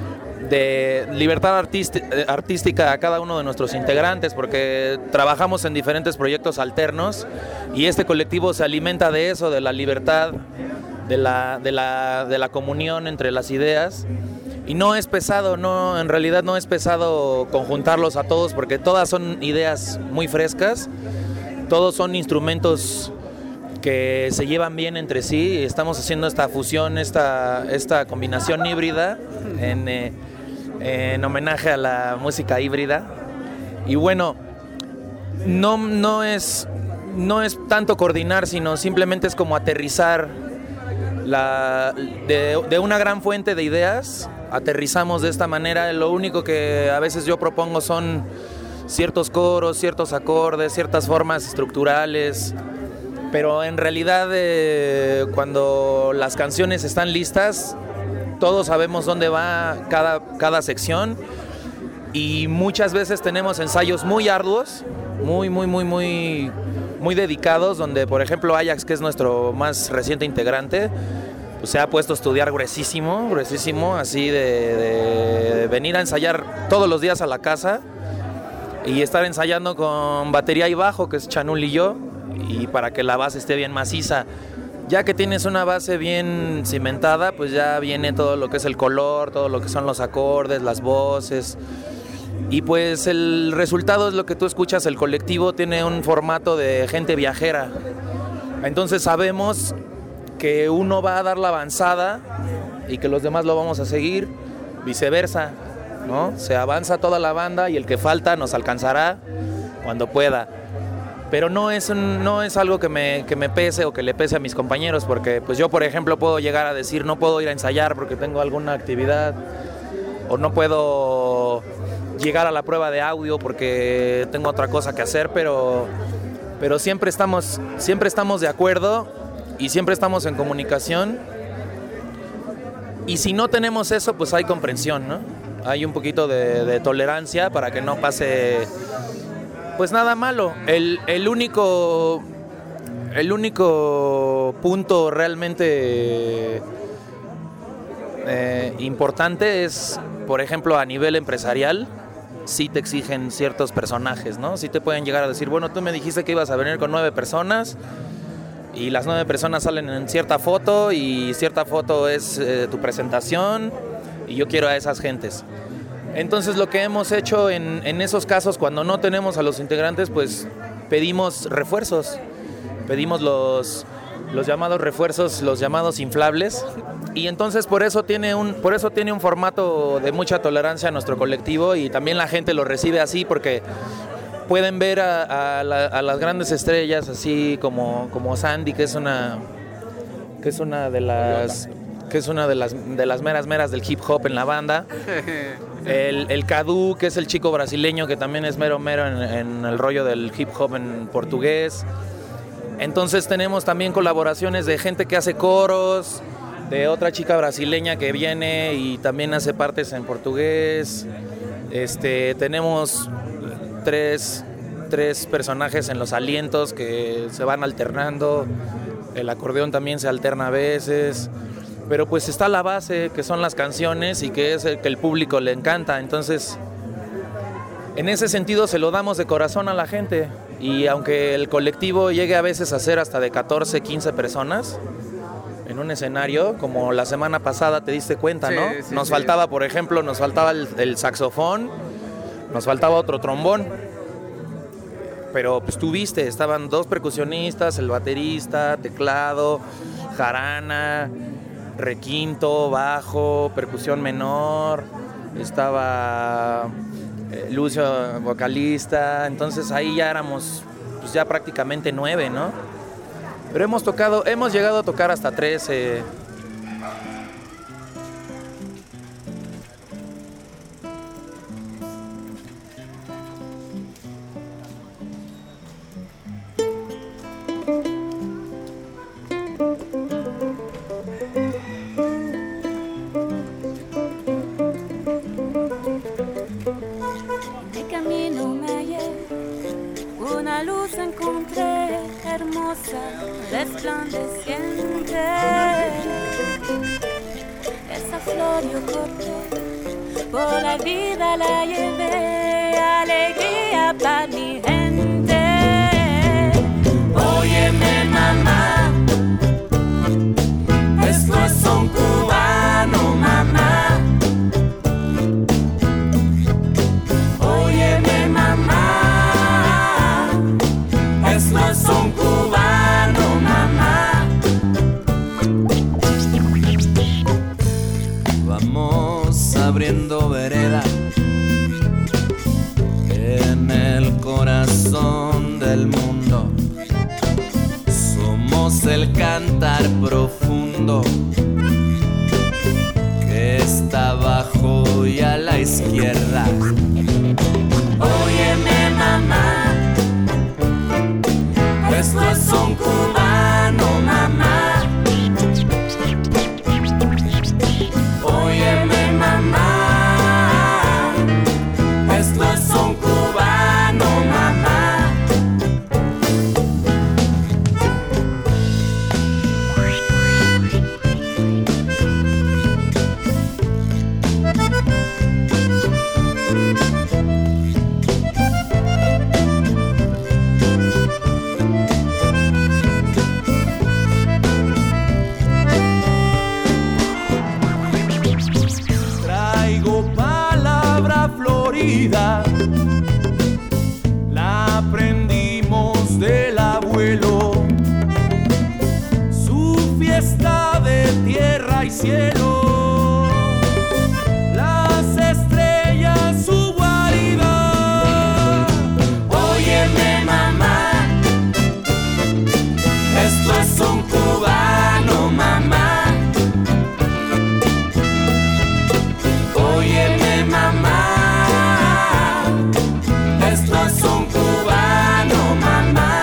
de libertad artística, artística a cada uno de nuestros integrantes, porque trabajamos en diferentes proyectos alternos y este colectivo se alimenta de eso, de la libertad, de la, de la, de la comunión entre las ideas. Y no es pesado, no, en realidad no es pesado conjuntarlos a todos, porque todas son ideas muy frescas, todos son instrumentos que se llevan bien entre sí. Estamos haciendo esta fusión, esta, esta combinación híbrida en, eh, en homenaje a la música híbrida. Y bueno, no, no, es, no es tanto coordinar, sino simplemente es como aterrizar la, de, de una gran fuente de ideas. Aterrizamos de esta manera. Lo único que a veces yo propongo son ciertos coros, ciertos acordes, ciertas formas estructurales. Pero en realidad eh, cuando las canciones están listas, todos sabemos dónde va cada, cada sección y muchas veces tenemos ensayos muy arduos, muy, muy, muy, muy, muy dedicados, donde por ejemplo Ajax, que es nuestro más reciente integrante, pues se ha puesto a estudiar gruesísimo, gruesísimo, así de, de venir a ensayar todos los días a la casa y estar ensayando con batería y bajo, que es Chanul y yo, y para que la base esté bien maciza. Ya que tienes una base bien cimentada, pues ya viene todo lo que es el color, todo lo que son los acordes, las voces. Y pues el resultado es lo que tú escuchas. El colectivo tiene un formato de gente viajera. Entonces sabemos que uno va a dar la avanzada y que los demás lo vamos a seguir, viceversa, ¿no? Se avanza toda la banda y el que falta nos alcanzará cuando pueda. Pero no es, un, no es algo que me, que me pese o que le pese a mis compañeros, porque pues yo, por ejemplo, puedo llegar a decir no puedo ir a ensayar porque tengo alguna actividad, o no puedo llegar a la prueba de audio porque tengo otra cosa que hacer, pero, pero siempre estamos, siempre estamos de acuerdo y siempre estamos en comunicación. Y si no tenemos eso, pues hay comprensión, ¿no? Hay un poquito de, de tolerancia para que no pase pues nada malo. El, el único el único punto realmente eh, importante es, por ejemplo, a nivel empresarial, sí te exigen ciertos personajes, ¿no? Sí te pueden llegar a decir, bueno, tú me dijiste que ibas a venir con nueve personas y las nueve personas salen en cierta foto y cierta foto es eh, tu presentación y yo quiero a esas gentes. Entonces lo que hemos hecho en, en esos casos, cuando no tenemos a los integrantes, pues pedimos refuerzos, pedimos los, los llamados refuerzos, los llamados inflables, y entonces por eso tiene un, por eso tiene un formato de mucha tolerancia a nuestro colectivo, y también la gente lo recibe así porque pueden ver a, a, la, a las grandes estrellas así como, como Sandy, que es una, que es una de las... que es una de las, de las meras meras del hip hop en la banda. El, el Cadu, que es el chico brasileño que también es mero mero en, en el rollo del hip hop en portugués. Entonces tenemos también colaboraciones de gente que hace coros, de otra chica brasileña que viene y también hace partes en portugués. Este, tenemos tres, tres personajes en los alientos que se van alternando. El acordeón también se alterna a veces. Pero pues está la base, que son las canciones y que es el que el público le encanta. Entonces, en ese sentido se lo damos de corazón a la gente. Y aunque el colectivo llegue a veces a ser hasta de catorce, quince personas en un escenario, como la semana pasada te diste cuenta, ¿no? Sí, sí, nos sí. faltaba, por ejemplo, nos faltaba el, el saxofón, nos faltaba otro trombón. Pero pues tú viste, estaban dos percusionistas, el baterista, teclado, jarana, requinto, bajo, percusión menor, estaba eh, Lucio, vocalista. Entonces ahí ya éramos pues ya prácticamente nueve, ¿no? Pero hemos tocado, hemos llegado a tocar hasta trece. Resplandeciente, esa flor yo corté, por la vida la llevé, alegría para mi gente. Óyeme mamá, esto es un cubano mamá. Óyeme mamá, esto es un cubano. Abriendo vereda en el corazón del mundo. Somos el cantar profundo que está abajo y a la izquierda. Óyeme mamá, esto es un cubano mamá. Óyeme mamá, esto es un cubano mamá. La aprendimos del abuelo cielo, las estrellas su guarida. Óyeme mamá, esto es un cubano mamá. Óyeme mamá, esto es un cubano mamá.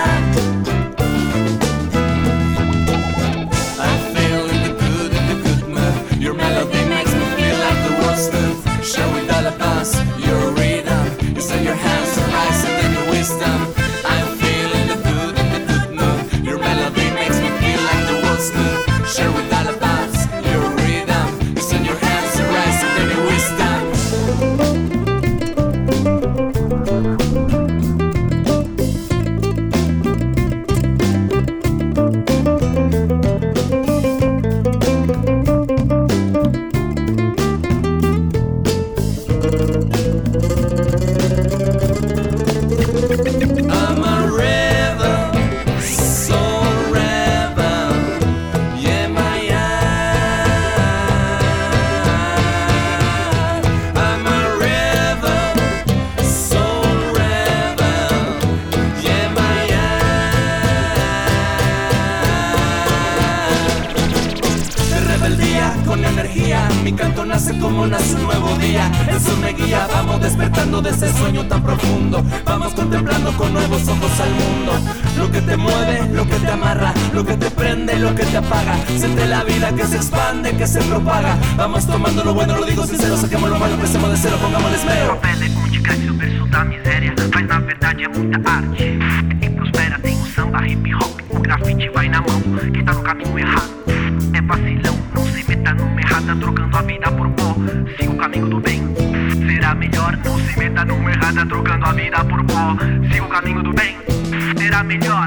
I'm feeling the good in the good mood. Your melody makes me feel like the world's smooth. Share with all of us your rhythm. You set your hands and rise and then your wisdom. I'm feeling the good in the good mood. Your melody makes me feel like the world's smooth. Share with all of us your rhythm. You set your hands and rise and then your wisdom. I'm a rebel, soul rebel, yeah, my I'm a rebel, soul rebel, yeah, my De rebeldía con energía, mi canto nace como nace un nuevo día. Eso me guía, vamos despertando de ese sueño tan profundo. Vamos contemplando con nuevos ojos al mundo. Lo que te mueve, lo que te amarra, lo que te prende, lo que te apaga. Siente la vida que se expande, que se propaga. Vamos tomando lo bueno, lo digo sincero. Saquemos lo malo, empecemos de cero, pongamos esmero. Novela onde cresce o berço da miséria, mas na verdade é muita arte. E prospera tem o samba, hip hop, o grafite vai na mão. Quem tá no caminho errado é vacilão. Não se meta numa errada, trocando a vida por pó. Siga o caminho do bem, será melhor. Não se meta numa errada, trocando a vida por pó. Siga o caminho do bem, será melhor.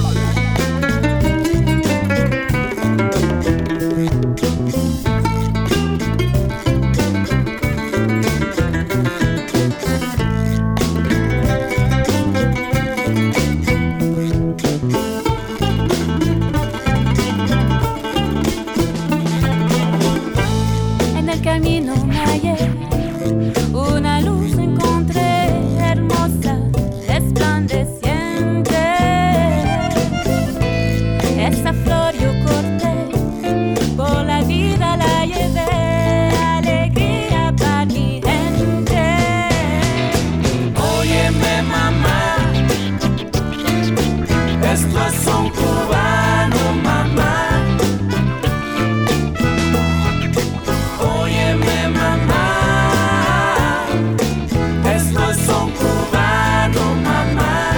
En el camino me hallé una luz, encontré hermosa, resplandeciente. Esa flor yo corté, por la vida la llevé, alegría para mi gente. Óyeme mamá, esto es un cubano mamá. Óyeme mamá, esto es un cubano mamá.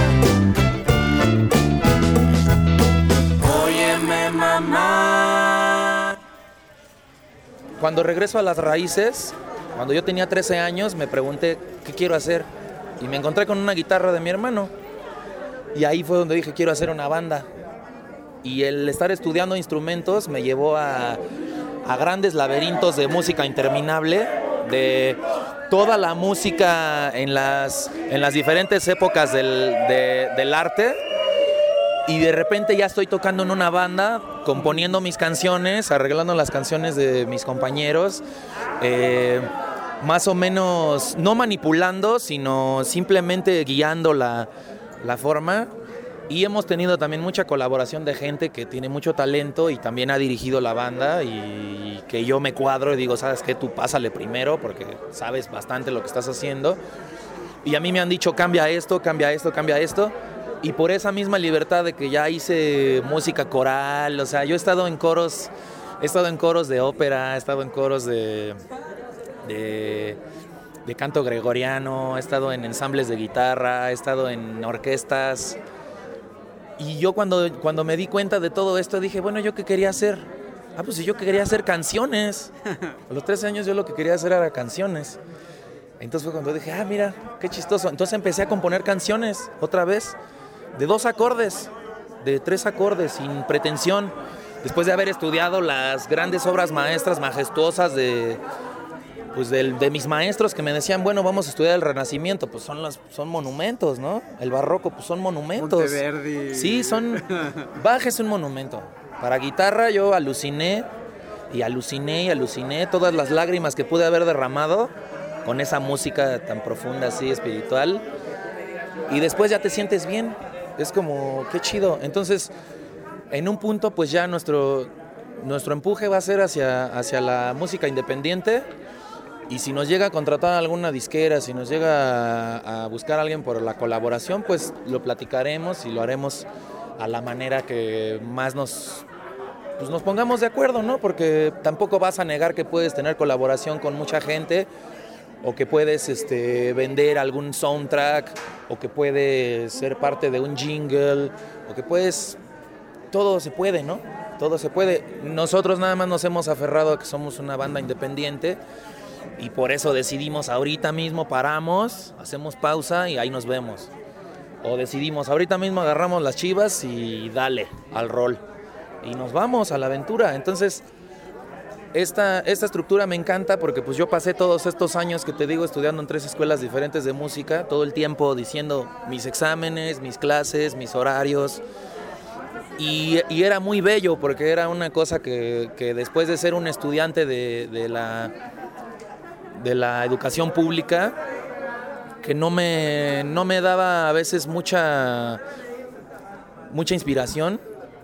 Óyeme mamá. Cuando regreso a las raíces, cuando yo tenía trece años, me pregunté qué quiero hacer. Y me encontré con una guitarra de mi hermano. Y ahí fue donde dije, quiero hacer una banda. Y el estar estudiando instrumentos me llevó a, a grandes laberintos de música interminable, de toda la música en las, en las diferentes épocas del, de- del arte. Y de repente ya estoy tocando en una banda, componiendo mis canciones, arreglando las canciones de mis compañeros, eh, más o menos no manipulando, sino simplemente guiando la, la forma. Y hemos tenido también mucha colaboración de gente que tiene mucho talento y también ha dirigido la banda, y que yo me cuadro y digo, ¿sabes qué? Tú pásale primero porque sabes bastante lo que estás haciendo. Y a mí me han dicho, cambia esto, cambia esto, cambia esto. Y por esa misma libertad de que ya hice música coral, o sea, yo he estado en coros, he estado en coros de ópera, he estado en coros de, de, de canto gregoriano, he estado en ensambles de guitarra, he estado en orquestas. Y yo cuando, cuando me di cuenta de todo esto dije, bueno, ¿yo qué quería hacer? Ah, pues yo quería hacer canciones. A los trece años yo lo que quería hacer era canciones. Entonces fue cuando dije, ah, mira, qué chistoso. Entonces empecé a componer canciones otra vez, de dos acordes, de tres acordes, sin pretensión. Después de haber estudiado las grandes obras maestras, majestuosas de, pues de, de mis maestros que me decían, bueno, vamos a estudiar el Renacimiento, pues son, los, son monumentos, ¿no? El Barroco, pues son monumentos. Monteverdi. Sí, son... Bach es un monumento. Para guitarra yo aluciné y aluciné y aluciné todas las lágrimas que pude haber derramado con esa música tan profunda, así espiritual. Y después ya te sientes bien. Es como, qué chido. Entonces, en un punto, pues ya nuestro, nuestro empuje va a ser hacia, hacia la música independiente. Y si nos llega a contratar alguna disquera, si nos llega a, a buscar a alguien por la colaboración, pues lo platicaremos y lo haremos a la manera que más nos, pues nos pongamos de acuerdo, ¿no? Porque tampoco vas a negar que puedes tener colaboración con mucha gente, o que puedes este, vender algún soundtrack, o que puedes ser parte de un jingle, o que puedes... Todo se puede, ¿no? Todo se puede. Nosotros nada más nos hemos aferrado a que somos una banda independiente, y por eso decidimos ahorita mismo, paramos, hacemos pausa y ahí nos vemos. O decidimos ahorita mismo, agarramos las chivas y dale al rol. Y nos vamos a la aventura. Entonces, esta, esta estructura me encanta porque pues yo pasé todos estos años que te digo estudiando en tres escuelas diferentes de música, todo el tiempo diciendo mis exámenes, mis clases, mis horarios. Y, y era muy bello porque era una cosa que, que después de ser un estudiante de, de, la, de la educación pública, que no me, no me daba a veces mucha, mucha inspiración,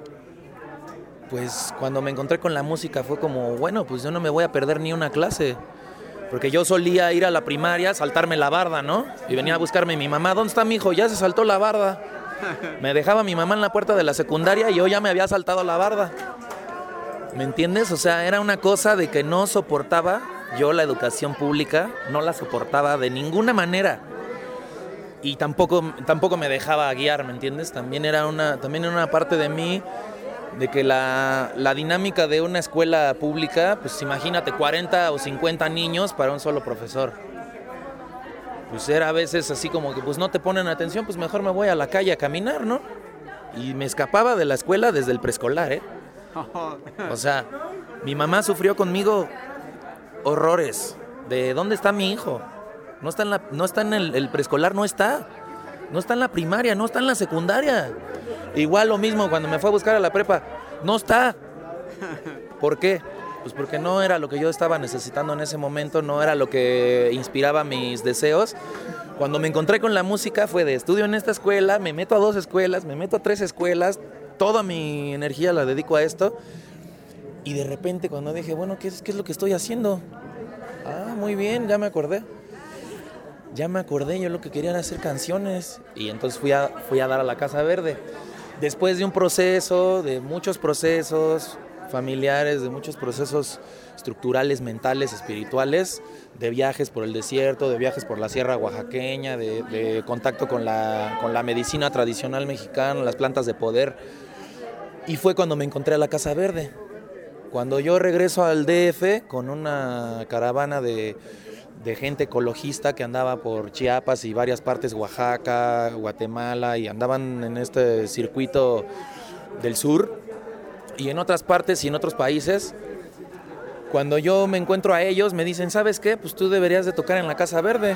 pues cuando me encontré con la música fue como, bueno, pues yo no me voy a perder ni una clase. Porque yo solía ir a la primaria, saltarme la barda, ¿no? Y venía a buscarme mi mamá, ¿dónde está mi hijo? Ya se saltó la barda. Me dejaba mi mamá en la puerta de la secundaria y yo ya me había saltado la barda. ¿Me entiendes? O sea, era una cosa de que no soportaba yo la educación pública, no la soportaba de ninguna manera. Y tampoco, tampoco me dejaba guiar, ¿me entiendes? También era una, también era una parte de mí de que la, la dinámica de una escuela pública, pues imagínate cuarenta o cincuenta niños para un solo profesor. Pues era a veces así como que pues no te ponen atención, pues mejor me voy a la calle a caminar, ¿no? Y me escapaba de la escuela desde el preescolar, ¿eh? O sea, mi mamá sufrió conmigo horrores de ¿dónde está mi hijo? No está en, la, no está en el, el preescolar, no está. No está en la primaria, no está en la secundaria. Igual lo mismo cuando me fue a buscar a la prepa, no está. ¿Por qué? Pues porque no era lo que yo estaba necesitando en ese momento, no era lo que inspiraba mis deseos. Cuando me encontré con la música fue de estudio en esta escuela, me meto a dos escuelas, me meto a tres escuelas, toda mi energía la dedico a esto. Y de repente cuando dije, bueno, ¿qué es, qué es lo que estoy haciendo? Ah, muy bien, ya me acordé. Ya me acordé, yo lo que quería era hacer canciones. Y entonces fui a, fui a dar a la Casa Verde. Después de un proceso, de muchos procesos familiares, de muchos procesos estructurales, mentales, espirituales, de viajes por el desierto, de viajes por la sierra oaxaqueña, de, de contacto con la, con la medicina tradicional mexicana, las plantas de poder. Y fue cuando me encontré a la Casa Verde. Cuando yo regreso al D F con una caravana de, de gente ecologista que andaba por Chiapas y varias partes, Oaxaca, Guatemala, y andaban en este circuito del sur y en otras partes y en otros países. Cuando yo me encuentro a ellos, me dicen, ¿sabes qué? Pues tú deberías de tocar en la Casa Verde.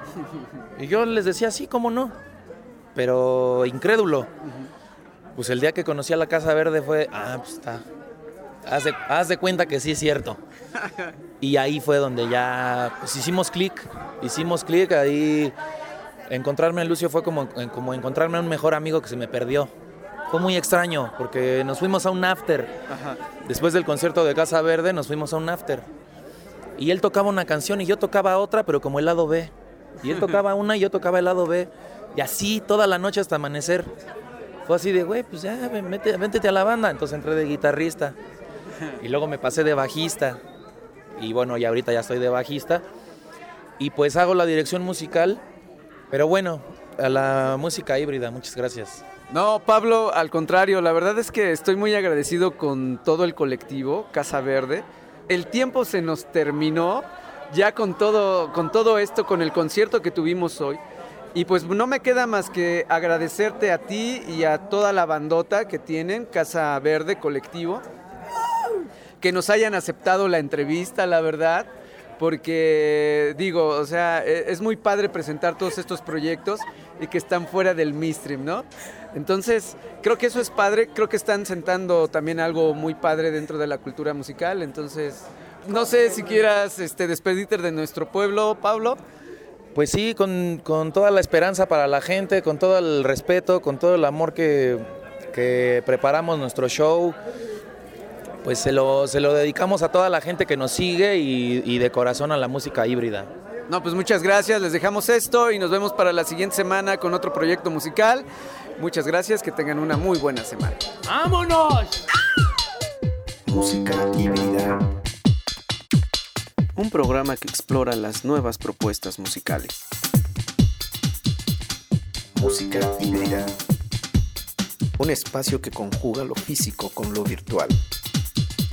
Y yo les decía, sí, ¿cómo no? Pero incrédulo. Pues el día que conocí a la Casa Verde fue, ah, pues está... Haz de, haz de cuenta que sí es cierto. Y ahí fue donde ya pues hicimos clic, hicimos clic, ahí encontrarme a Lucio fue como, como encontrarme a un mejor amigo que se me perdió. Fue muy extraño porque nos fuimos a un after. Ajá. Después del concierto de Casa Verde nos fuimos a un after. Y él tocaba una canción y yo tocaba otra, pero como el lado B. Y él tocaba una y yo tocaba el lado B. Y así toda la noche hasta amanecer. Fue así de, güey, pues ya, vente, véntete a la banda. Entonces entré de guitarrista. Y luego me pasé de bajista. Y bueno, y ahorita ya estoy de bajista. Y pues hago la dirección musical. Pero bueno, a la música híbrida, muchas gracias. No, Pablo, al contrario, la verdad es que estoy muy agradecido con todo el colectivo Casa Verde. El tiempo se nos terminó ya con todo, con todo esto, con el concierto que tuvimos hoy. Y pues no me queda más que agradecerte a ti y a toda la bandota que tienen Casa Verde Colectivo, que nos hayan aceptado la entrevista, la verdad, porque digo, o sea, es muy padre presentar todos estos proyectos y que están fuera del mainstream, ¿no? Entonces, creo que eso es padre, creo que están sentando también algo muy padre dentro de la cultura musical, entonces, no sé si quieras este, despedirte de nuestro pueblo, Pablo. Pues sí, con, con toda la esperanza para la gente, con todo el respeto, con todo el amor que, que preparamos nuestro show, pues se lo, se lo dedicamos a toda la gente que nos sigue y, y de corazón a la música híbrida. No, pues muchas gracias, les dejamos esto y nos vemos para la siguiente semana con otro proyecto musical. Muchas gracias, que tengan una muy buena semana. ¡Vámonos! Música híbrida. Un programa que explora las nuevas propuestas musicales. Música híbrida. Un espacio que conjuga lo físico con lo virtual.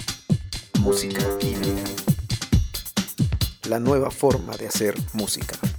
Música híbrida. La nueva forma de hacer música.